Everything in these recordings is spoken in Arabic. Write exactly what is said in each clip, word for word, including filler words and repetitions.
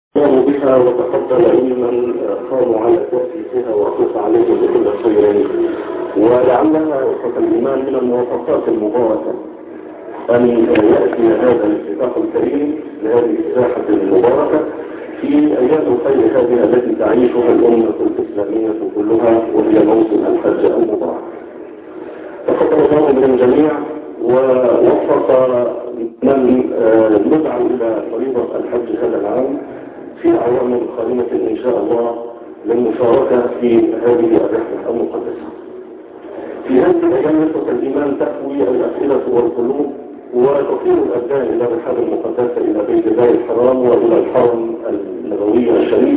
قاموا بها وتفضل ممن قاموا على تأسيسها وأخلص عليهم بكل خير، ولعلها أخوة الإيمان من الموافقات المباركة أن يأتي هذا الافتتاح الكريم لهذه الساحة المباركة في أيام الخير هذه التي تعيشها الأمة الإسلامية كلها، وهي موسم الحج المبارك. تفضل الله من الجميع ووفق من ندعو إلى فريضة الحج هذا العام في أعوام قادمة إن شاء الله للمشاركة في هذه الرحلة المقدسة. في هذه الأيام نسبة الإيمان تحوي الأسئلة والقلوب وتطير الأبدان إلى الرحلة المقدسة إلى بيت الله الحرام وإلى الحرم النبوي الشريف،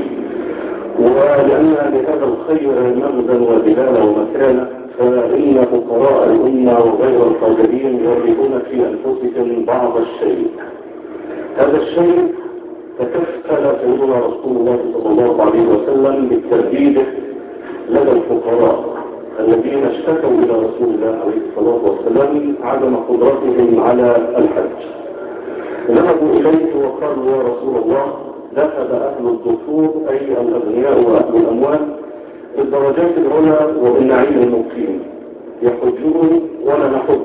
ولأن لهذا الخير مغزا ودلالة ومكانة، فإن فقراء الأمة وغير القادرين يرغبون في أنفسهم بعض الشيء. هذا الشيء تكفل سيدنا رسول الله صلى الله عليه وسلم بالترديد لدى الفقراء الذين اشتكوا إلى رسول الله عليه الصلاة والسلام عدم قدرتهم على الحج. ذهبوا إليه وقالوا يا رسول الله، ذهب أهل الدثور أي الأغنياء وأهل الأموال بالدرجات العلى وبالنعيم المقيم، يحجون ولا نحج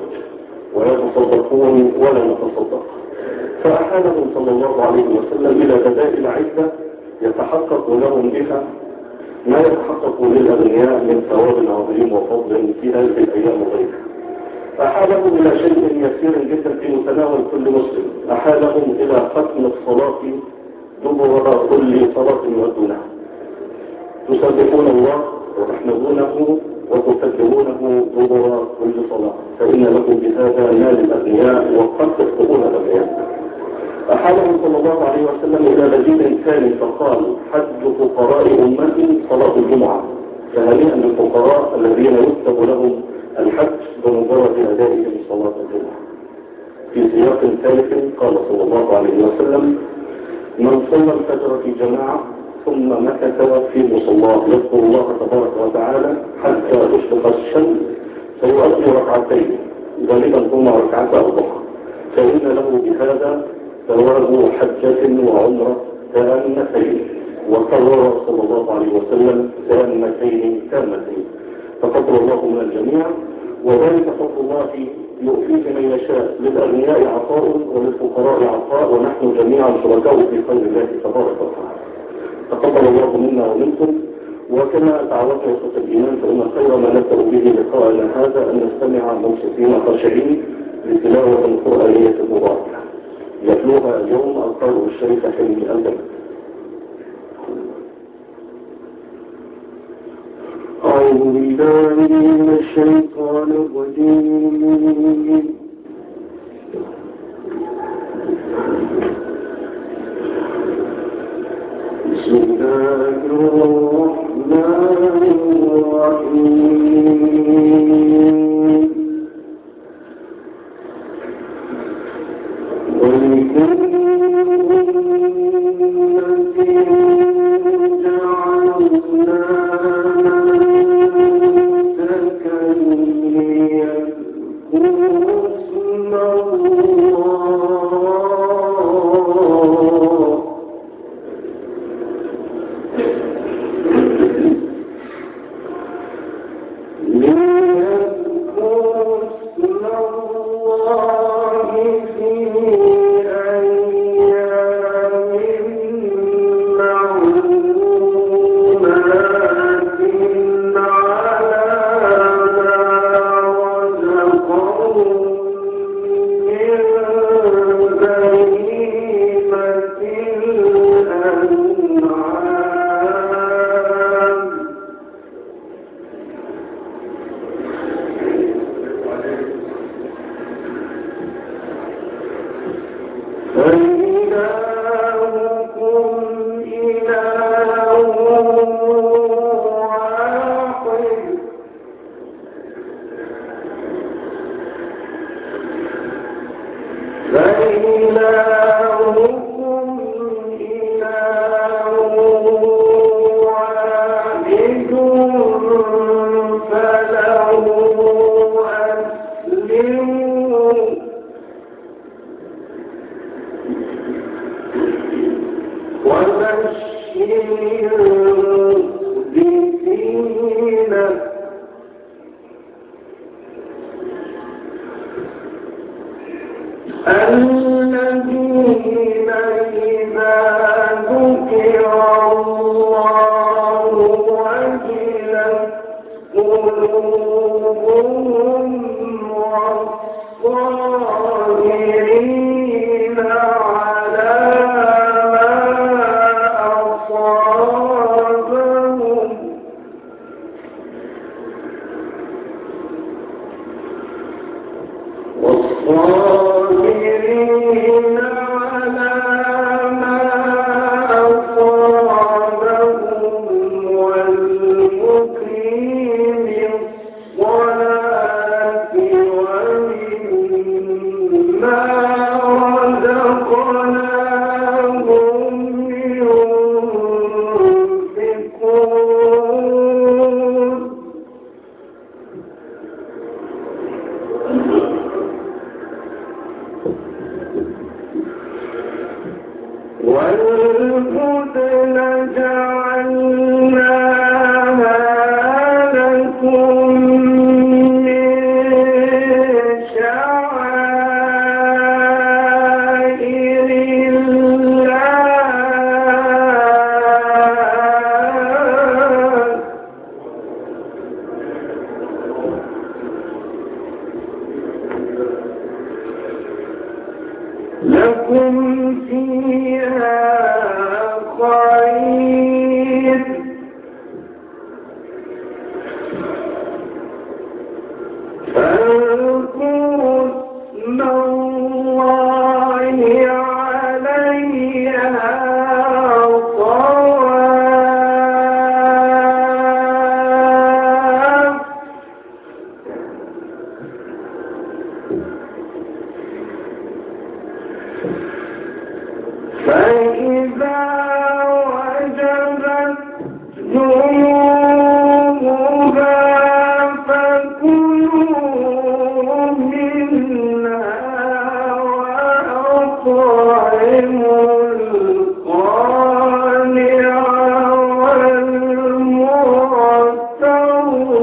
ويتصدقون ولا نتصدق. فأحالهم صلى الله عليه وسلم إلى بدائل عدة يتحقق لهم بها ما يتحقق للأغنياء من ثواب عظيم وفضل في هذه الأيام وغيرها. أحالهم إلى شيء يسير جدا في متناول كل مسلم، أحالهم إلى ختم الصلاة دبر كل صلاة يؤدونها، تسبحون الله وتحمدونه وتكبرونه دبر كل صلاة، فإن لكم بهذا مال الأغنياء وقد تسبقون الأغنياء. أحالهم صلى الله عليه وسلم إلى بديل ثاني فقال حج فقراء أمتي صلاة الجمعة، فهنيئا للفقراء الذين يكتب لهم الحج بمجرد أدائهم صلاة الجمعة. في سياق ثالث قال صلى الله عليه وسلم من صلى الفجر في جماعة ثم مكث في مصلاه يذكر الله تبارك وتعالى حتى تشرق الشمس فيؤدي ركعتين غالبا هما ركعتا الضحى، فإن له بهذا ثواب حجة وعمرة تامتين، وكرر صلى الله عليه وسلم تامتين تامتين. تفضل الله من الجميع، وذلك فضل الله يؤتيه من يشاء، للأغنياء عطاء وللفقراء عطاء، ونحن جميعا شركاء في خير الله تبارك وتعالى. تقبل الله منا ومنكم، وكما تعودنا وسط الإيمان فإن خير ما نبدأ به لقاءنا هذا أن نستمع منصتين خاشعين لتلاوة قرآنية مباركة يتلوها اليوم القارئ الشريف حلمي الجمل. أعوذ بالله من الشيطان الرجيم. بسم الله الرحمن الرحيم. ولكل فإلهكم إله الذين إذا ذكر الله وجلت قلوبهم والصابرين على ما أصابهم والصابرين على ما أصابهم والمقيم الصلاة ومما رزقناهم ينفقون والبدن جعلناها لكم من شعائر الله لكم فيها خير فاذكروا اسم الله عليها صواف فإذا وجبت جنوبها فكلوا منها وأطعموا القانع والمعتر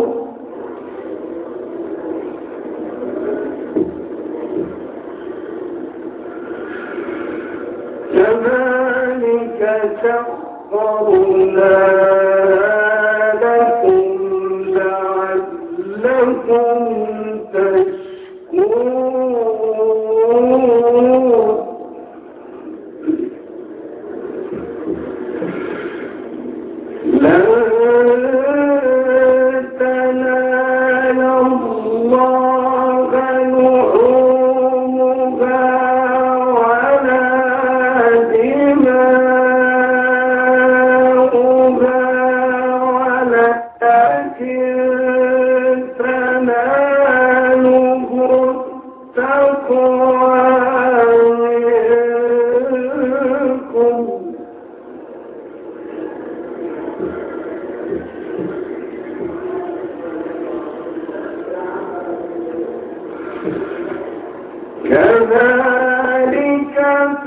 كذلك سخرنا لكم لعلكم تشكرون لن تنالوا الله لحومها ولا دماؤها ولكن تناله التقوى منكم كذلك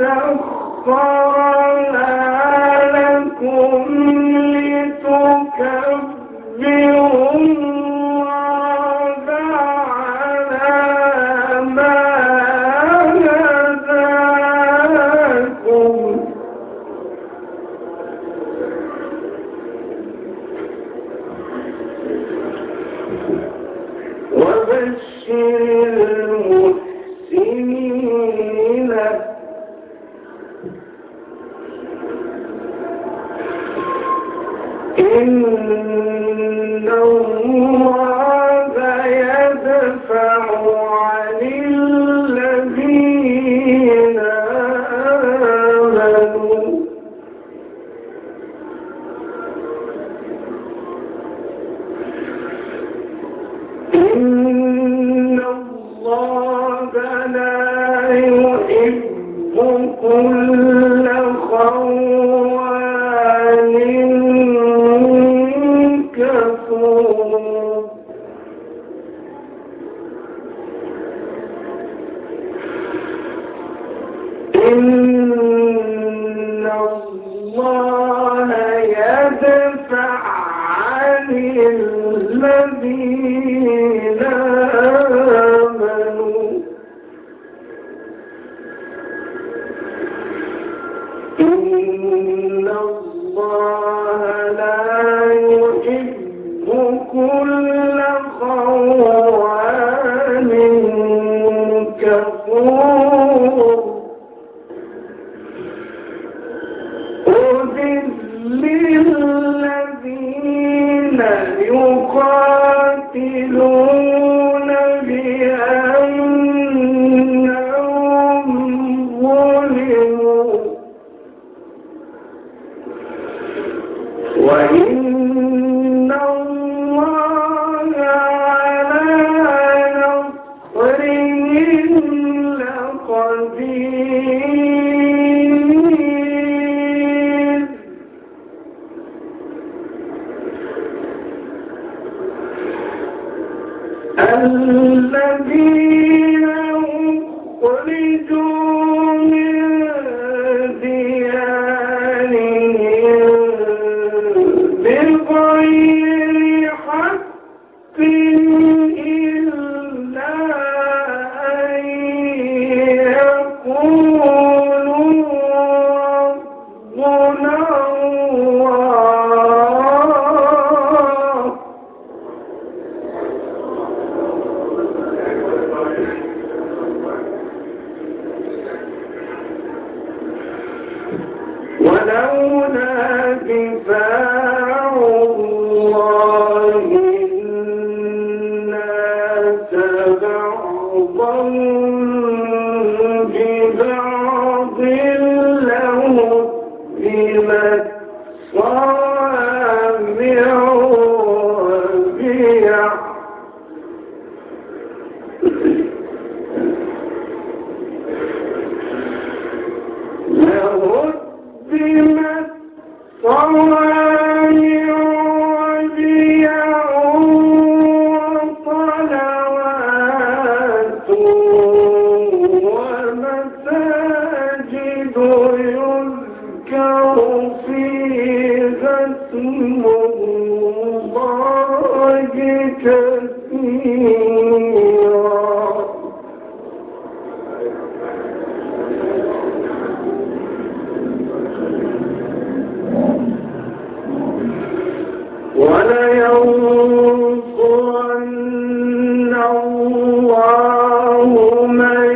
سخرنا لكم لتكبروا الله على ما هداكم وبشر المحسنين إن الله يدفع عن الذين آمنوا إن الله لا يحب كل خوان كفور وإن الله على نصرهم لقدير الذين أخرجوا من ديارهم بغير حق إلا أن يقولوا ربنا الله ولولا دفاع الله الناس بعضهم ببعض لهدمت صوامع وبيع لهدمت صوامع وبيع وصلوات ومساجد يذكر فيها اسم الله كثيرا ولينصرن الله من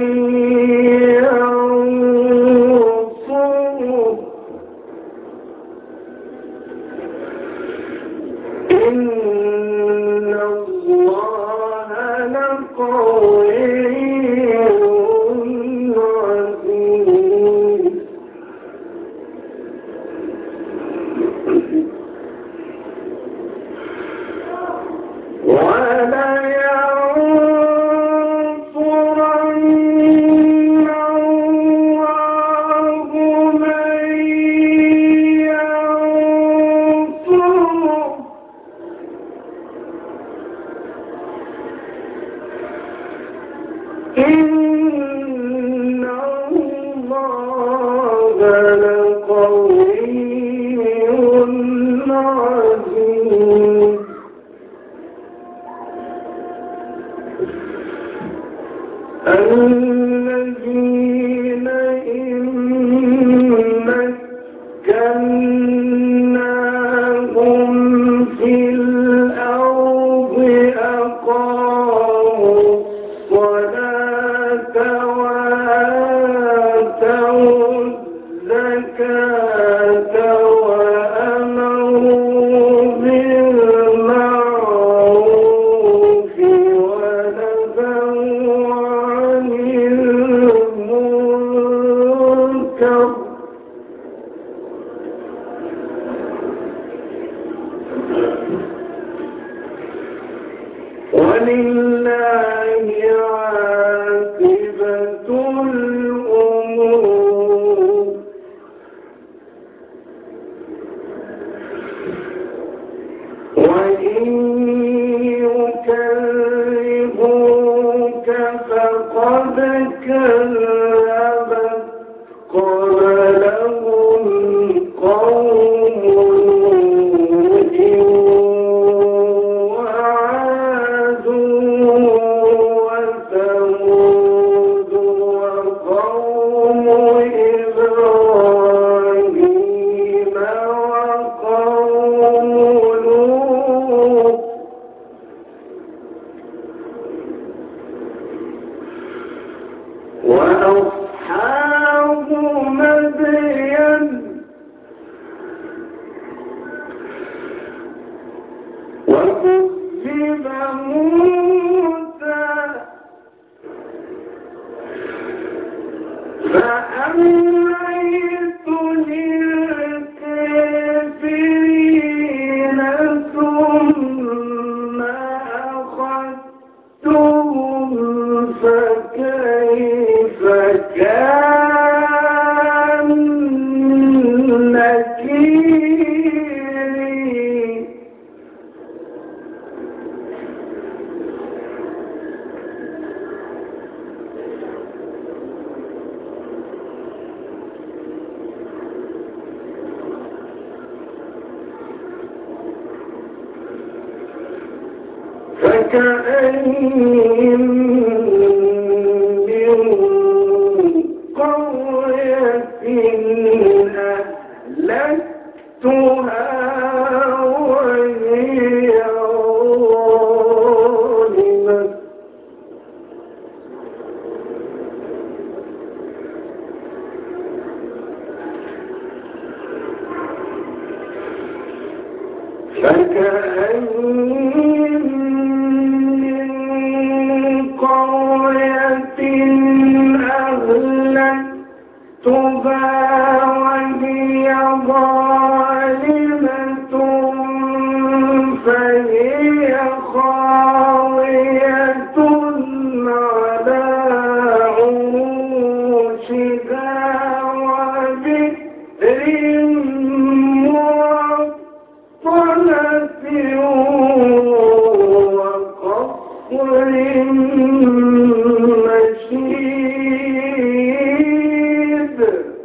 ينصره إن الله لقوي عزيز ولينصرن الله من ينصره إن الله لقوي عزيز الذين إن مكناهم في الأرض أقاموا الصلاة وآتوا الزكاة وأمروا بالمعروف ونهوا عن المنكر ولله عاقبة الأمور وإن يكذبوك فقد كذبت قبلهم قوم نوح وعاد وثمود وقوم إبراهيم وقوم لوط وأصحاب مدين وكذب موسى فأمليت للكافرين وكأين من قرية أهلكتها وهي ظالمة فكأين من قرية أهلكتها وهي ظالمة فهي خاوية على عروشها وبئر معطلة وقصر مشيد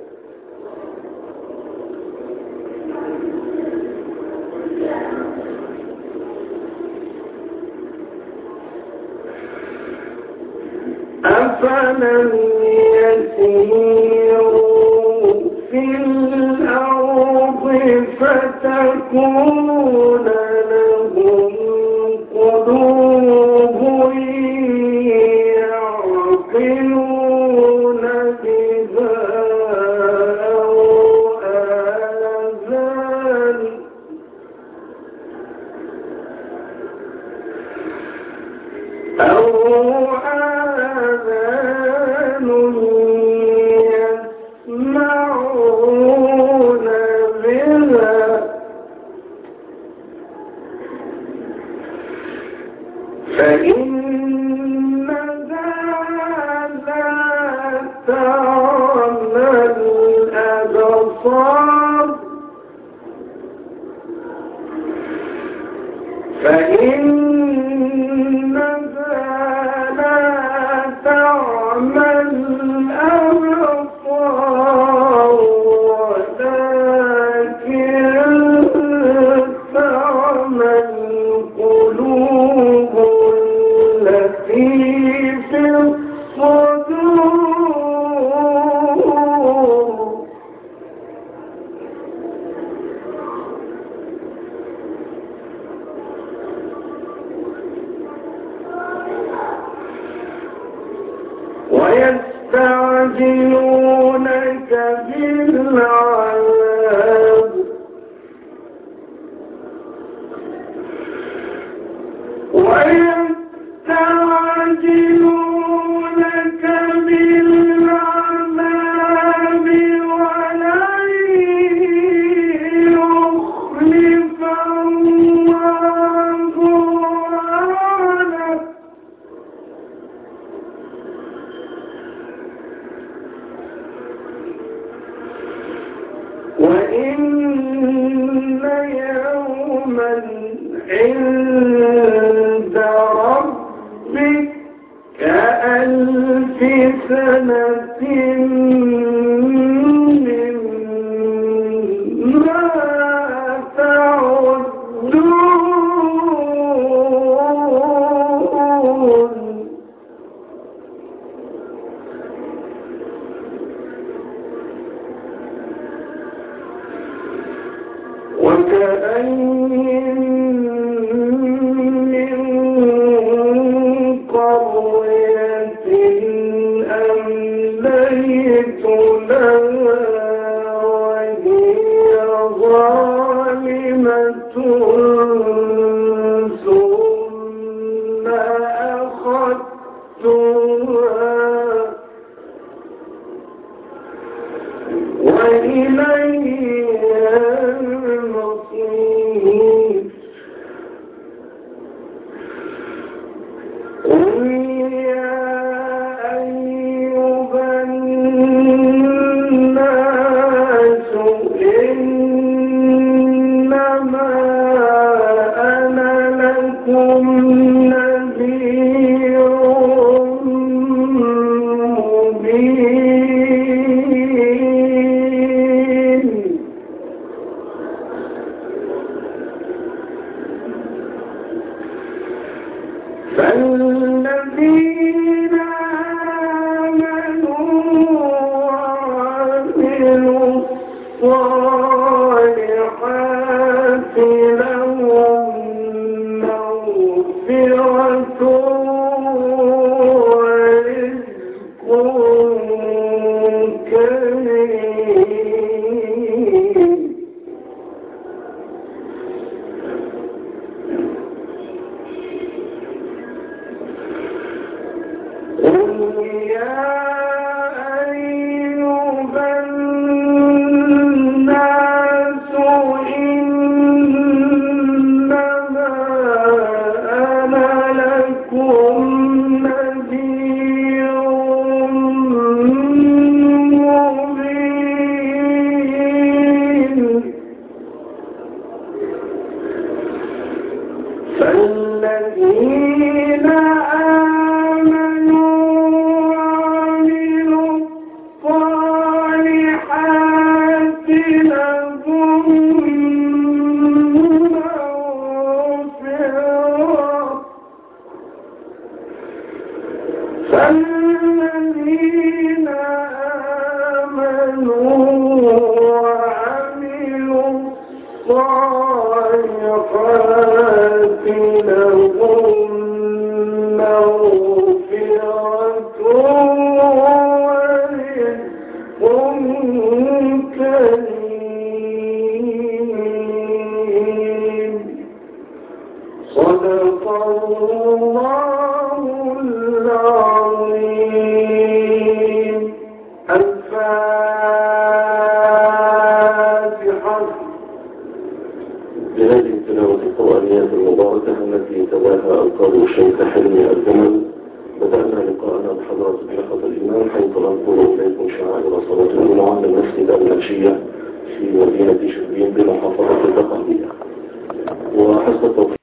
أفلم يسيروا في الأرض فتكون لهم قلوب يعقلون بها أو آذان أو آذان يسمعون بها فإنها لا تعمى الأبصار فإنها لا تعمى الأبصار ولكن تعمى القلوب التي في الصدور ويستعجلونك بالعذاب ويستعجلونك بالعذاب ولن يخلف الله وعده وإن يوما عند ربك كألف سنة مما تعدون وكأين من قرية أمليت لها وهي ظالمة ثم أخذتها وإلي المصير قل يا أيها الناس إنما فالذين آمنوا وعملوا الصالحات لهم مغفرة ورزق كريم. قل يا أيها الناس إنما أنا لكم نذير مبين. فالذين آمنوا وعملوا الصالحات لهم مغفرة. فالذين آمنوا وعملوا الصالحات لهم مغفرة ورزق كريم. صدق الله العظيم. الفاتحة. بهذه التلاوة القرآنية المباركة التي تلاها ألقاب الشيخ حلمي الجمل بدأنا لقاءنا بحضرة الحلقة الإمام حيث ننقل إليكم شعائر صلاة الجمعة من مسجد المنشية في مدينة شبين بمحافظة الدقهلية. وحسب